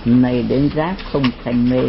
này đến giác không sanh mê.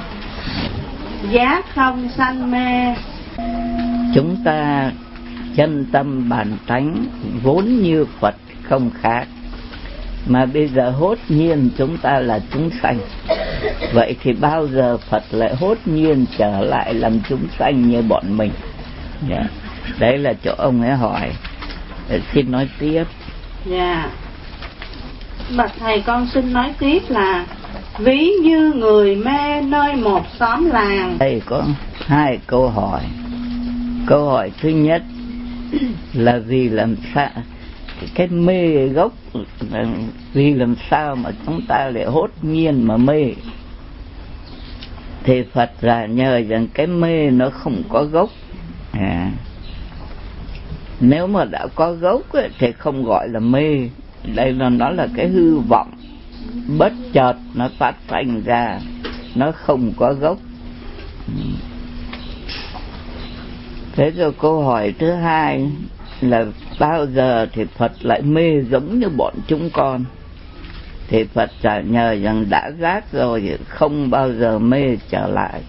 Giác không sanh mê. Chúng ta chân tâm bản tánh vốn như Phật không khác, mà bây giờ hốt nhiên chúng ta là chúng sanh. Vậy thì bao giờ Phật lại hốt nhiên trở lại làm chúng sanh như bọn mình? Đấy là chỗ ông ấy hỏi. Xin nói tiếp. Dạ. Bạch thầy, con xin nói tiếp là ví như người mê nơi một xóm làng. Đây có hai câu hỏi. Câu hỏi thứ nhất là vì làm sao cái mê gốc, vì làm sao mà chúng ta lại hốt nhiên mà mê? Thì Phật là nhờ rằng cái mê nó không có gốc. Nếu mà đã có gốc ấy, thì không gọi là mê. Đây là nó là cái hư vọng bất chợt nó phát sinh ra, nó không có gốc. Thế rồi câu hỏi thứ hai là bao giờ thì Phật lại mê giống như bọn chúng con? Thì Phật trả nhờ rằng đã giác rồi không bao giờ mê trở lại.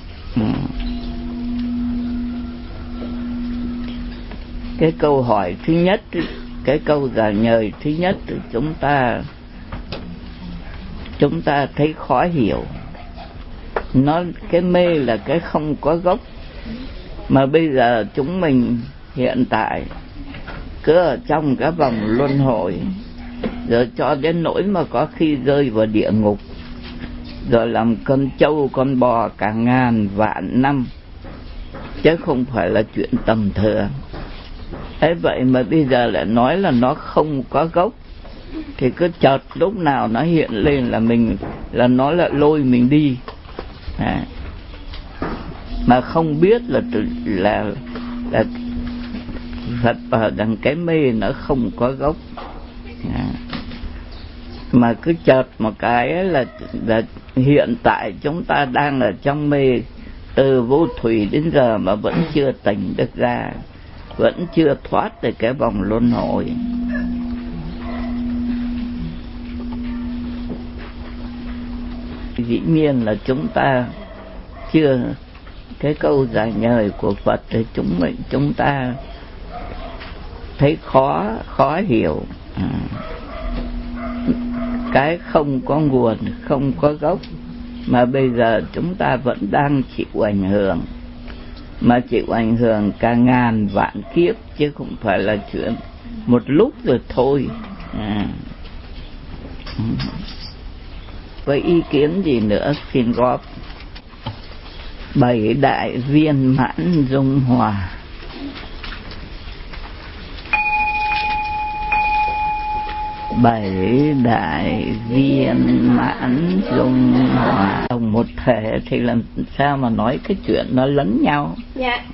Cái câu hỏi thứ nhất, cái câu trả lời thứ nhất chúng ta thấy khó hiểu. Nó cái mê là cái không có gốc, mà bây giờ chúng mình hiện tại cứ ở trong cái vòng luân hồi, rồi cho đến nỗi mà có khi rơi vào địa ngục, rồi làm con trâu con bò cả ngàn vạn năm, chứ không phải là chuyện tầm thường. Thế vậy mà bây giờ lại nói là nó không có gốc, thì cứ chợt lúc nào nó hiện lên là nó lại lôi mình đi. Mà không biết là Phật bảo rằng cái mê nó không có gốc. Mà cứ chợt một cái là hiện tại chúng ta đang ở trong mê từ vô thủy đến giờ mà vẫn chưa tỉnh được ra, vẫn chưa thoát được cái vòng luân hồi. Dĩ nhiên là chúng ta chưa, cái câu giải nhời của Phật thì chúng ta thấy khó hiểu. Cái không có nguồn, không có gốc, mà bây giờ chúng ta vẫn đang chịu ảnh hưởng, mà chịu ảnh hưởng cả ngàn vạn kiếp, chứ không phải là chuyện một lúc rồi thôi. Với ý kiến gì nữa xin góp. 7 đại viên mãn dung hòa. Bảy đại viên mãn dung hòa đồng một thể thì làm sao mà nói cái chuyện nó lẫn nhau? Dạ.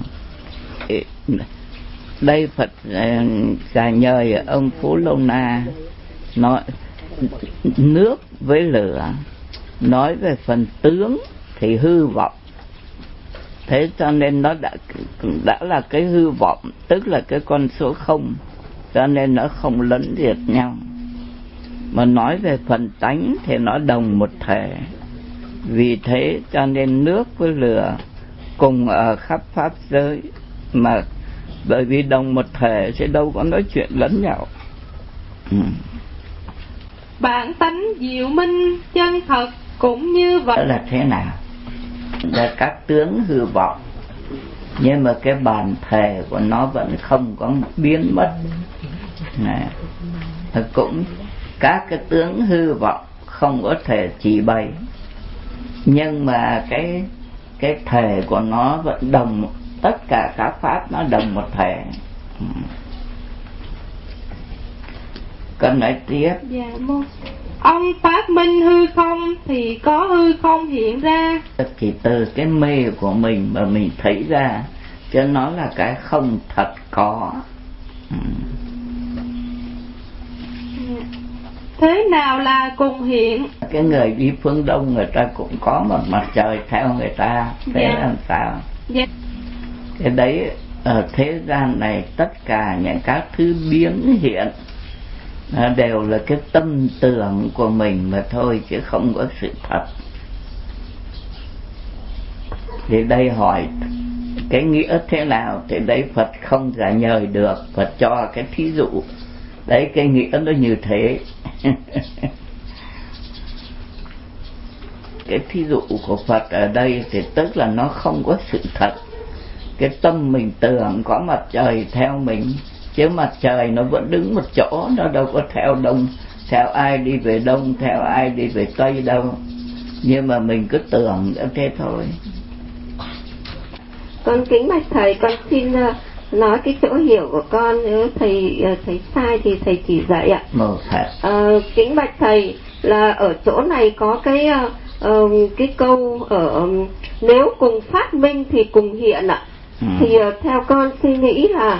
Đây Phật giả nhờ ông Phú Lâu Na nói nước với lửa, nói về phần tướng thì hư vọng. Thế cho nên nó đã là cái hư vọng, tức là cái con số không, cho nên nó không lẫn diệt nhau. Mà nói về phần tánh thì nó đồng một thể. Vì thế cho nên nước với lửa cùng ở khắp pháp giới, mà bởi vì đồng một thể sẽ đâu có nói chuyện lẫn nhau. Bản tánh diệu minh chân thật cũng như vậy. Đó là thế nào? Là các tướng hư vọng, nhưng mà cái bản thể của nó vẫn không có biến mất. Cũng các cái tướng hư vọng không có thể chỉ bày, nhưng mà cái thể của nó vẫn đồng, tất cả các pháp nó đồng một thể. Con nói tiếp. Dạ, ông phát minh hư không thì có hư không hiện ra. Chỉ từ cái mê của mình mà mình thấy ra, chứ nó là cái không thật có. Thế nào là cùng hiện? Cái người đi phương Đông người ta cũng có một mặt trời theo người ta, thế làm sao? Dạ. Cái đấy ở thế gian này tất cả những các thứ biến hiện Nó đều là cái tâm tưởng của mình mà thôi, chứ không có sự thật. Thì đây hỏi cái nghĩa thế nào, thì đấy Phật không trả lời được, Phật cho cái thí dụ. Đấy, cái nghĩa nó như thế. Cái thí dụ của Phật ở đây thì tức là nó không có sự thật. Cái tâm mình tưởng có mặt trời theo mình, chứ mặt trời nó vẫn đứng một chỗ, nó đâu có theo đông, theo ai đi về đông, theo ai đi về tây đâu. Nhưng mà mình cứ tưởng thế thôi. Con kính bạch thầy, con xin nói cái chỗ hiểu của con, nếu thầy thấy sai thì thầy chỉ dạy ạ. Kính bạch thầy, là ở chỗ này có cái câu ở nếu cùng phát minh thì cùng hiện ạ. Thì theo con suy nghĩ là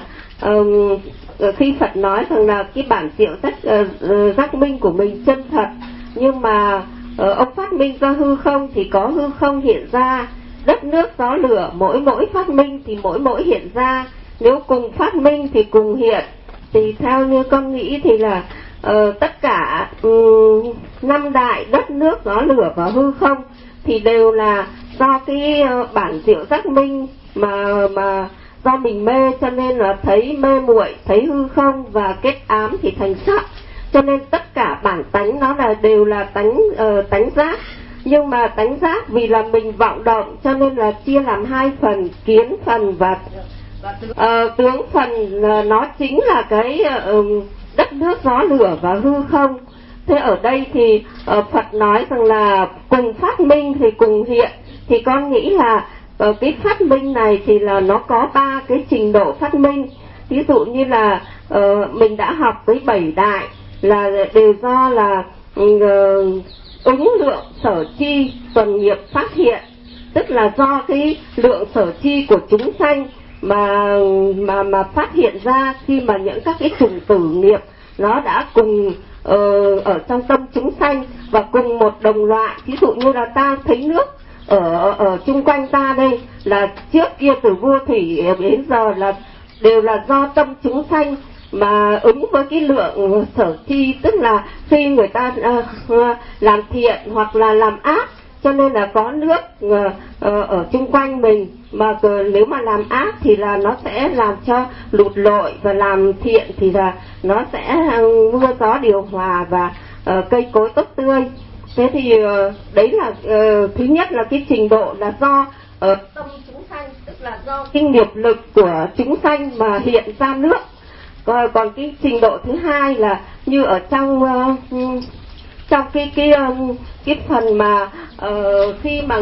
khi Phật nói rằng là cái bản diệu giác minh của mình chân thật, nhưng mà ông phát minh ra hư không thì có hư không hiện ra, đất nước gió lửa mỗi phát minh thì mỗi hiện ra. Nếu cùng phát minh thì cùng hiện, thì theo như con nghĩ thì là tất cả năm đại đất nước gió lửa và hư không thì đều là do cái bản diệu giác minh mà do mình mê, cho nên là thấy mê muội, thấy hư không và kết ám thì thành sắc. Cho nên tất cả bản tánh nó đều là tánh giác. Nhưng mà tánh giác vì là mình vọng động, cho nên là chia làm hai phần, kiến phần và tướng phần. Nó chính là cái đất nước gió lửa và hư không. Thế ở đây thì Phật nói rằng là cùng phát minh thì cùng hiện, thì con nghĩ là cái phát minh này thì là nó có 3 cái trình độ phát minh. Ví dụ như là mình đã học với 7 đại là đều do là ứng lượng sở chi tuần nghiệp phát hiện, tức là do cái lượng sở chi của chúng sanh mà phát hiện ra khi mà những các cái chủng tử nghiệp nó đã cùng ở trong tâm chúng sanh và cùng một đồng loại. Ví dụ như là ta thấy nước ở chung quanh ta đây, là trước kia từ vua thủy đến giờ là đều là do tâm chúng sanh mà ứng với cái lượng sở chi, tức là khi người ta làm thiện hoặc là làm ác, cho nên là có nước ở chung quanh mình, mà nếu mà làm ác thì là nó sẽ làm cho lụt lội, và làm thiện thì là nó sẽ mưa gió điều hòa và cây cối tốt tươi. Thế thì đấy là thứ nhất là cái trình độ là do tâm chúng sanh, tức là do cái nghiệp lực của chúng sanh mà hiện ra nước. Còn cái trình độ thứ hai là như ở trong cái phần mà khi mà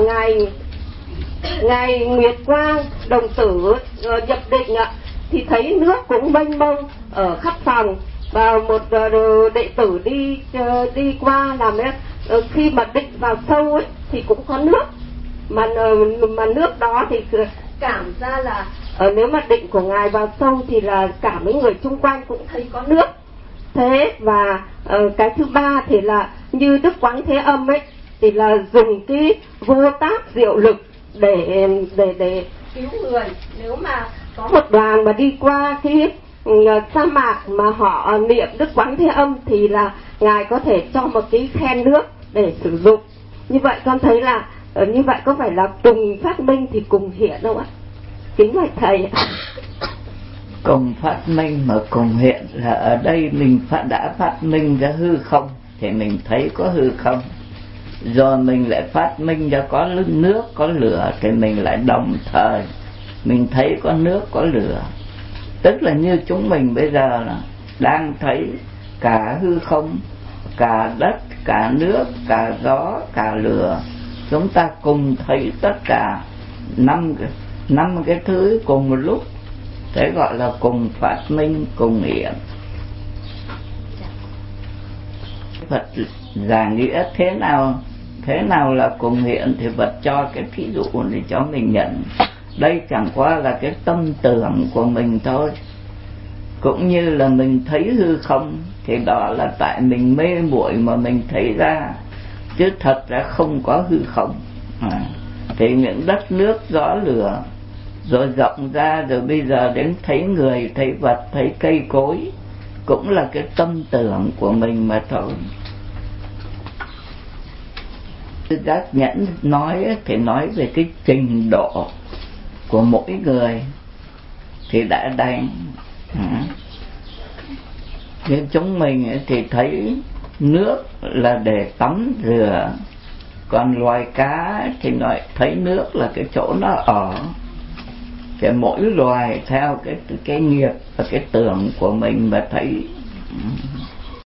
ngài Nguyệt Quang đồng tử nhập định ạ, thì thấy nước cũng mênh mông ở khắp phòng, và một đệ tử đi qua làm ấy, khi mà định vào sâu ấy thì cũng có nước, mà nước đó thì cảm ra là nếu mà định của ngài vào sâu thì là cả mấy người chung quanh cũng thấy có nước. Thế và cái thứ ba thì là như Đức Quán Thế Âm ấy, thì là dùng cái vô tác diệu lực để cứu người. Nếu mà có một đoàn mà đi qua cái sa mạc mà họ niệm Đức Quán Thế Âm thì là ngài có thể cho một cái khen nước để sử dụng. Như vậy con thấy là như vậy có phải là cùng phát minh thì cùng hiện đâu ạ? Kính bạch thầy. Cùng phát minh mà cùng hiện là ở đây mình đã phát minh ra hư không thì mình thấy có hư không, rồi mình lại phát minh ra có nước có lửa thì mình lại đồng thời mình thấy có nước có lửa. Tức là như chúng mình bây giờ là đang thấy cả hư không, cả đất, cả nước, cả gió, cả lửa. Chúng ta cùng thấy tất cả năm cái thứ cùng một lúc, thế gọi là cùng phát minh cùng hiện. Phật giảng nghĩa thế nào là cùng hiện thì Phật cho cái thí dụ để cho mình nhận. Đây chẳng qua là cái tâm tưởng của mình thôi. Cũng như là mình thấy hư không thì đó là tại mình mê muội mà mình thấy ra, chứ thật ra không có hư không. Thì những đất nước gió lửa rồi rộng ra, rồi bây giờ đến thấy người, thấy vật, thấy cây cối, cũng là cái tâm tưởng của mình mà thôi. Giác nhẫn nói thì nói về cái trình độ của mỗi người thì đã đành. Nhưng chúng mình thì thấy nước là để tắm rửa, còn loài cá thì nói thấy nước là cái chỗ nó ở. Cái mỗi loài theo cái nghiệp và cái tưởng của mình mà thấy.